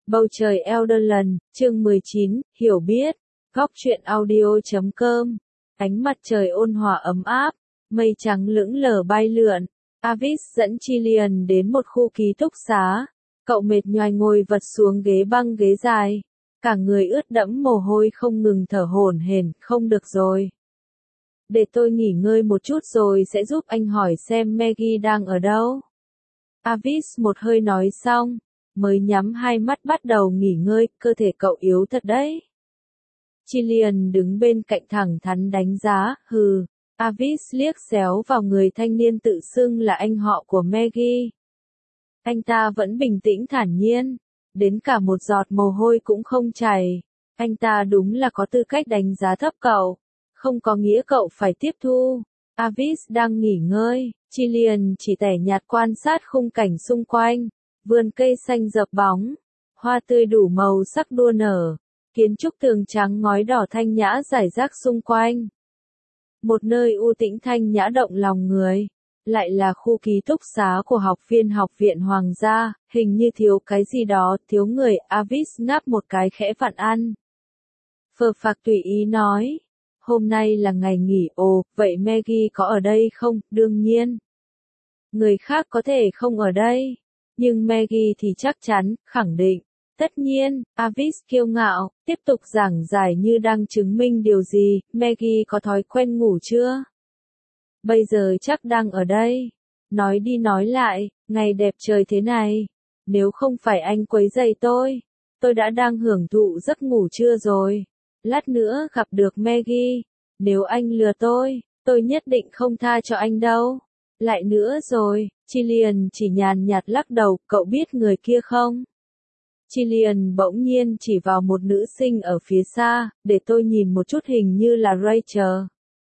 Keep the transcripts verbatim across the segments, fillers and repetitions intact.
Bầu trời Elderland, chương mười chín, hiểu biết, góc truyện audio chấm com. Ánh mặt trời ôn hòa ấm áp, mây trắng lững lờ bay lượn. Avis dẫn Chilean đến một khu ký túc xá. Cậu mệt nhoài ngồi vật xuống ghế băng ghế dài. Cả người ướt đẫm mồ hôi không ngừng thở hổn hển, không được rồi. Để tôi nghỉ ngơi một chút rồi sẽ giúp anh hỏi xem Maggie đang ở đâu. Avis một hơi nói xong, mới nhắm hai mắt bắt đầu nghỉ ngơi, cơ thể cậu yếu thật đấy. Chilean đứng bên cạnh thẳng thắn đánh giá, hừ. Avis liếc xéo vào người thanh niên tự xưng là anh họ của Maggie. Anh ta vẫn bình tĩnh thản nhiên, đến cả một giọt mồ hôi cũng không chảy. Anh ta đúng là có tư cách đánh giá thấp cậu, không có nghĩa cậu phải tiếp thu. Avis đang nghỉ ngơi, Chilean chỉ tẻ nhạt quan sát khung cảnh xung quanh, vườn cây xanh rợp bóng, hoa tươi đủ màu sắc đua nở, kiến trúc tường trắng ngói đỏ thanh nhã rải rác xung quanh. Một nơi u tĩnh thanh nhã động lòng người, lại là khu ký túc xá của học viên học viện Hoàng gia, hình như thiếu cái gì đó, thiếu người. Avis ngáp một cái khẽ vặn ăn. Phờ phạc tùy ý nói, hôm nay là ngày nghỉ. Ồ, vậy Maggie có ở đây không? Đương nhiên. Người khác có thể không ở đây, nhưng Maggie thì chắc chắn, khẳng định. Tất nhiên, Avis kiêu ngạo, tiếp tục giảng giải như đang chứng minh điều gì. Maggie có thói quen ngủ chưa? Bây giờ chắc đang ở đây. Nói đi nói lại, ngày đẹp trời thế này, nếu không phải anh quấy rầy tôi, tôi đã đang hưởng thụ giấc ngủ trưa rồi. Lát nữa gặp được Maggie, nếu anh lừa tôi, tôi nhất định không tha cho anh đâu. Lại nữa rồi, Chilean chỉ nhàn nhạt lắc đầu, cậu biết người kia không? Chilean bỗng nhiên chỉ vào một nữ sinh ở phía xa, để tôi nhìn một chút, hình như là Rachel.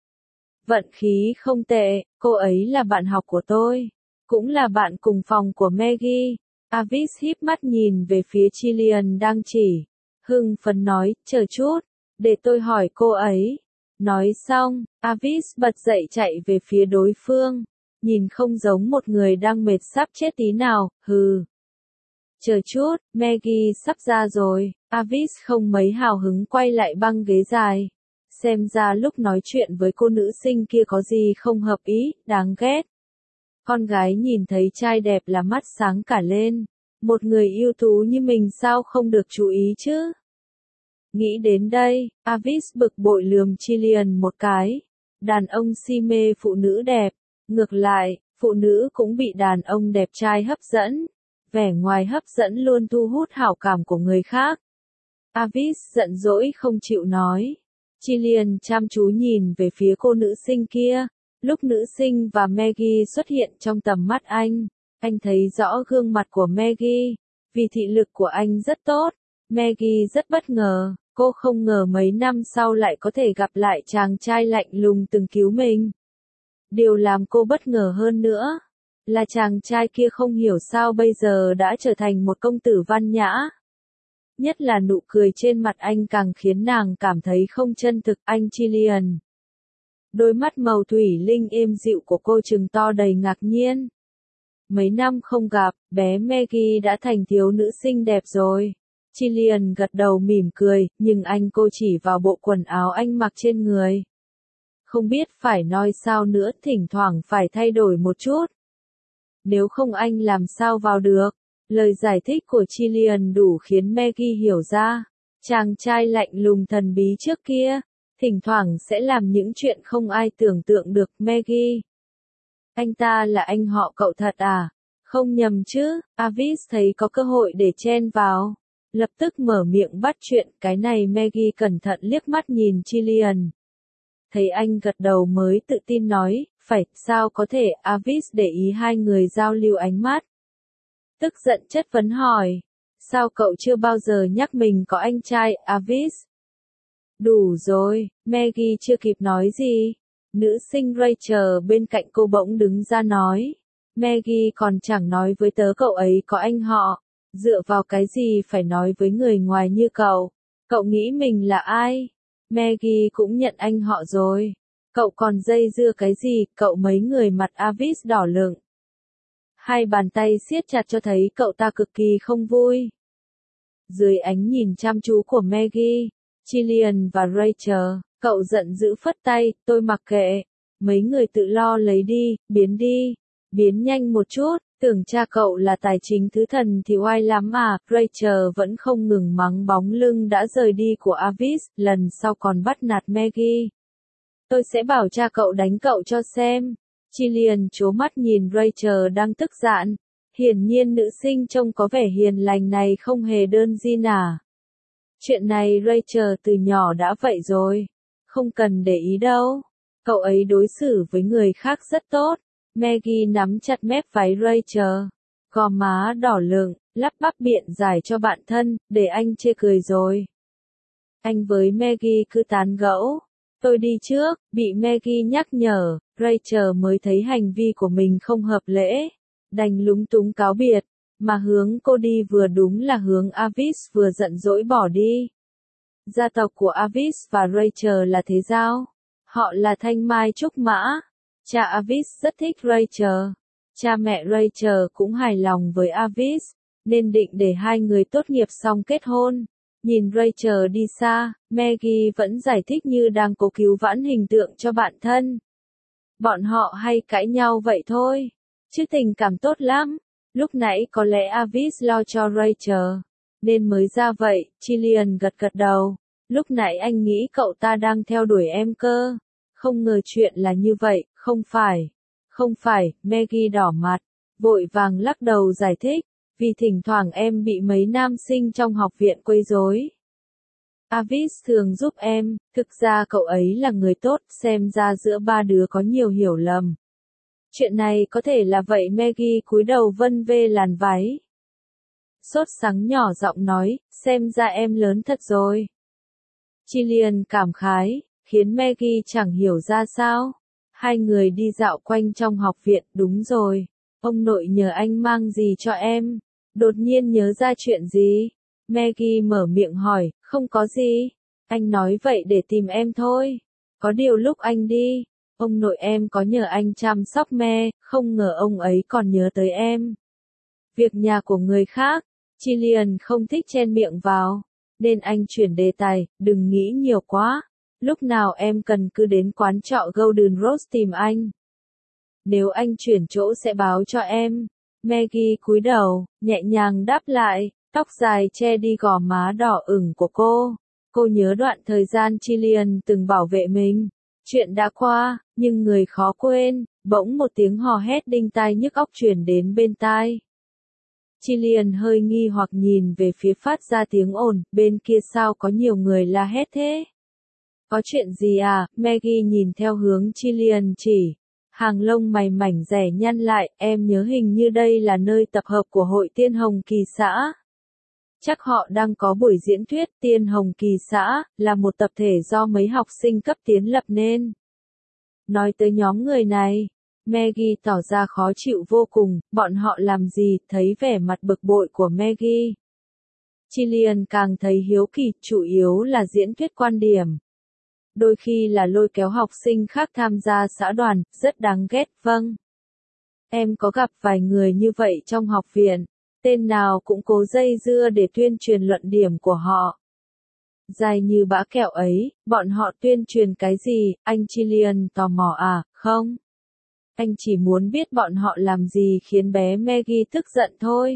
Vận khí không tệ, cô ấy là bạn học của tôi, cũng là bạn cùng phòng của Maggie. Avis híp mắt nhìn về phía Chilean đang chỉ, hưng phấn nói, chờ chút, để tôi hỏi cô ấy. Nói xong, Avis bật dậy chạy về phía đối phương, nhìn không giống một người đang mệt sắp chết tí nào, hừ. Chờ chút, Maggie sắp ra rồi. Avis không mấy hào hứng quay lại băng ghế dài. Xem ra lúc nói chuyện với cô nữ sinh kia có gì không hợp ý, đáng ghét. Con gái nhìn thấy trai đẹp là mắt sáng cả lên. Một người ưu tú như mình sao không được chú ý chứ? Nghĩ đến đây, Avis bực bội lườm Chilean một cái. Đàn ông si mê phụ nữ đẹp. Ngược lại, phụ nữ cũng bị đàn ông đẹp trai hấp dẫn. Vẻ ngoài hấp dẫn luôn thu hút hảo cảm của người khác. Avis giận dỗi không chịu nói. Chilean chăm chú nhìn về phía cô nữ sinh kia. Lúc nữ sinh và Maggie xuất hiện trong tầm mắt anh, anh thấy rõ gương mặt của Maggie. Vì thị lực của anh rất tốt, Maggie rất bất ngờ. Cô không ngờ mấy năm sau lại có thể gặp lại chàng trai lạnh lùng từng cứu mình. Điều làm cô bất ngờ hơn nữa, là chàng trai kia không hiểu sao bây giờ đã trở thành một công tử văn nhã. Nhất là nụ cười trên mặt anh càng khiến nàng cảm thấy không chân thực. Anh Chilean. Đôi mắt màu thủy linh êm dịu của cô trừng to đầy ngạc nhiên. Mấy năm không gặp, bé Maggie đã thành thiếu nữ xinh đẹp rồi. Chilean gật đầu mỉm cười, nhưng anh cô chỉ vào bộ quần áo anh mặc trên người. Không biết phải nói sao nữa, thỉnh thoảng phải thay đổi một chút. Nếu không anh làm sao vào được? Lời giải thích của Chilean đủ khiến Maggie hiểu ra. Chàng trai lạnh lùng thần bí trước kia, thỉnh thoảng sẽ làm những chuyện không ai tưởng tượng được. Maggie. Anh ta là anh họ cậu thật à? Không nhầm chứ? Avis thấy có cơ hội để chen vào, lập tức mở miệng bắt chuyện. Cái này Maggie cẩn thận liếc mắt nhìn Chilean. Thấy anh gật đầu mới tự tin nói, phải, sao có thể? Avis để ý hai người giao lưu ánh mắt. Tức giận chất vấn hỏi, sao cậu chưa bao giờ nhắc mình có anh trai? Avis. Đủ rồi, Maggie chưa kịp nói gì. Nữ sinh Rachel bên cạnh cô bỗng đứng ra nói, Maggie còn chẳng nói với tớ cậu ấy có anh họ, dựa vào cái gì phải nói với người ngoài như cậu? Cậu nghĩ mình là ai? Maggie cũng nhận anh họ rồi. Cậu còn dây dưa cái gì? Cậu mấy người mặt Avis đỏ lựng. Hai bàn tay siết chặt cho thấy cậu ta cực kỳ không vui. Dưới ánh nhìn chăm chú của Maggie, Gillian và Rachel, cậu giận dữ phất tay, tôi mặc kệ. Mấy người tự lo lấy đi, biến đi. Biến nhanh một chút, tưởng cha cậu là tài chính thứ thần thì oai lắm à. Rachel vẫn không ngừng mắng bóng lưng đã rời đi của Avis, lần sau còn bắt nạt Maggie. Tôi sẽ bảo cha cậu đánh cậu cho xem. Gillian trố mắt nhìn Rachel đang tức giận. Hiển nhiên nữ sinh trông có vẻ hiền lành này không hề đơn giản à. Chuyện này Rachel từ nhỏ đã vậy rồi. Không cần để ý đâu. Cậu ấy đối xử với người khác rất tốt. Maggie nắm chặt mép váy Rachel. Gò má đỏ lựng, lắp bắp biện giải cho bạn thân, để anh chê cười rồi. Anh với Maggie cứ tán gẫu. Tôi đi trước, bị Maggie nhắc nhở, Rachel mới thấy hành vi của mình không hợp lễ. Đành lúng túng cáo biệt, mà hướng cô đi vừa đúng là hướng Avis vừa giận dỗi bỏ đi. Gia tộc của Avis và Rachel là thế giao. Họ là thanh mai trúc mã. Cha Avis rất thích Rachel. Cha mẹ Rachel cũng hài lòng với Avis, nên định để hai người tốt nghiệp xong kết hôn. Nhìn Rachel đi xa, Maggie vẫn giải thích như đang cố cứu vãn hình tượng cho bạn thân. Bọn họ hay cãi nhau vậy thôi, chứ tình cảm tốt lắm. Lúc nãy có lẽ Avis lo cho Rachel, nên mới ra vậy. Gillian gật gật đầu. Lúc nãy anh nghĩ cậu ta đang theo đuổi em cơ. Không ngờ chuyện là như vậy, không phải. Không phải, Maggie đỏ mặt, vội vàng lắc đầu giải thích. Vì thỉnh thoảng em bị mấy nam sinh trong học viện quấy rối. Avis thường giúp em, thực ra cậu ấy là người tốt, xem ra giữa ba đứa có nhiều hiểu lầm. Chuyện này có thể là vậy. Maggie cúi đầu vân vê làn váy. Sốt sắng nhỏ giọng nói, xem ra em lớn thật rồi. Gillian cảm khái, khiến Maggie chẳng hiểu ra sao. Hai người đi dạo quanh trong học viện, đúng rồi. Ông nội nhờ anh mang gì cho em? Đột nhiên nhớ ra chuyện gì? Maggie mở miệng hỏi, không có gì. Anh nói vậy để tìm em thôi. Có điều lúc anh đi, ông nội em có nhờ anh chăm sóc me, không ngờ ông ấy còn nhớ tới em. Việc nhà của người khác, Gillian không thích chen miệng vào, nên anh chuyển đề tài, đừng nghĩ nhiều quá. Lúc nào em cần cứ đến quán trọ Golden Rose tìm anh. Nếu anh chuyển chỗ sẽ báo cho em. Maggie cúi đầu, nhẹ nhàng đáp lại, tóc dài che đi gò má đỏ ửng của cô. Cô nhớ đoạn thời gian Gillian từng bảo vệ mình. Chuyện đã qua, nhưng người khó quên. Bỗng một tiếng hò hét đinh tai nhức óc truyền đến bên tai. Gillian hơi nghi hoặc nhìn về phía phát ra tiếng ồn, bên kia sao có nhiều người la hét thế? Có chuyện gì à? Maggie nhìn theo hướng Gillian chỉ. Hàng lông mày mảnh rẻ nhăn lại, em nhớ hình như đây là nơi tập hợp của hội Tiên Hồng Kỳ xã. Chắc họ đang có buổi diễn thuyết. Tiên Hồng Kỳ xã là một tập thể do mấy học sinh cấp tiến lập nên. Nói tới nhóm người này, Maggie tỏ ra khó chịu vô cùng, bọn họ làm gì? Thấy vẻ mặt bực bội của Maggie, Gillian càng thấy hiếu kỳ, chủ yếu là diễn thuyết quan điểm. Đôi khi là lôi kéo học sinh khác tham gia xã đoàn, rất đáng ghét. Vâng. Em có gặp vài người như vậy trong học viện, tên nào cũng cố dây dưa để tuyên truyền luận điểm của họ. Dài như bã kẹo ấy, bọn họ tuyên truyền cái gì? Anh Gillian tò mò à? Không. Anh chỉ muốn biết bọn họ làm gì khiến bé Maggie tức giận thôi.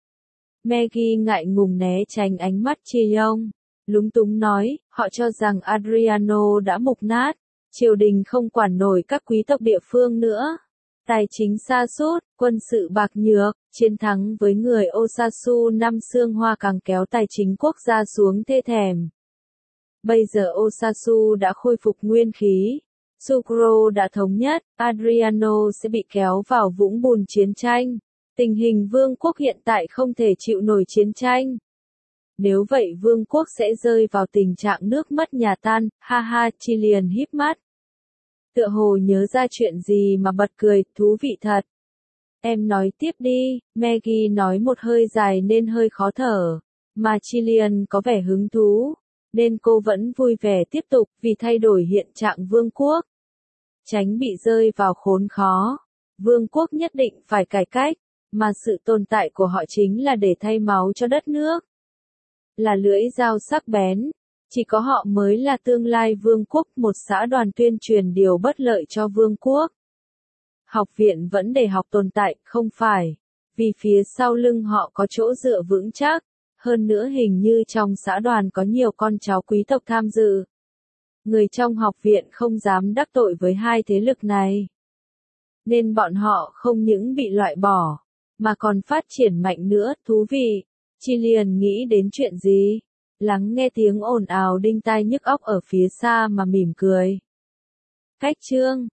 Maggie ngại ngùng né tránh ánh mắt Chi-yong. Lúng túng nói, họ cho rằng Adriano đã mục nát, triều đình không quản nổi các quý tộc địa phương nữa. Tài chính sa sút, quân sự bạc nhược, chiến thắng với người Osasu năm xương hoa càng kéo tài chính quốc gia xuống thê thèm. Bây giờ Osasu đã khôi phục nguyên khí, Sukro đã thống nhất, Adriano sẽ bị kéo vào vũng bùn chiến tranh. Tình hình vương quốc hiện tại không thể chịu nổi chiến tranh. Nếu vậy vương quốc sẽ rơi vào tình trạng nước mất nhà tan, ha ha. Gillian híp mắt. Tựa hồ nhớ ra chuyện gì mà bật cười, thú vị thật. Em nói tiếp đi. Maggie nói một hơi dài nên hơi khó thở, mà Gillian có vẻ hứng thú, nên cô vẫn vui vẻ tiếp tục. Vì thay đổi hiện trạng vương quốc, tránh bị rơi vào khốn khó, vương quốc nhất định phải cải cách, mà sự tồn tại của họ chính là để thay máu cho đất nước. là lưỡi dao sắc bén. Chỉ có họ mới là tương lai vương quốc, một xã đoàn tuyên truyền điều bất lợi cho vương quốc. Học viện vẫn để học tồn tại, không phải, vì phía sau lưng họ có chỗ dựa vững chắc, hơn nữa hình như trong xã đoàn có nhiều con cháu quý tộc tham dự. Người trong học viện không dám đắc tội với hai thế lực này. Nên bọn họ không những bị loại bỏ, mà còn phát triển mạnh nữa, thú vị. Chilean nghĩ đến chuyện gì? Lắng nghe tiếng ồn ào đinh tai nhức óc ở phía xa mà mỉm cười. Khách chương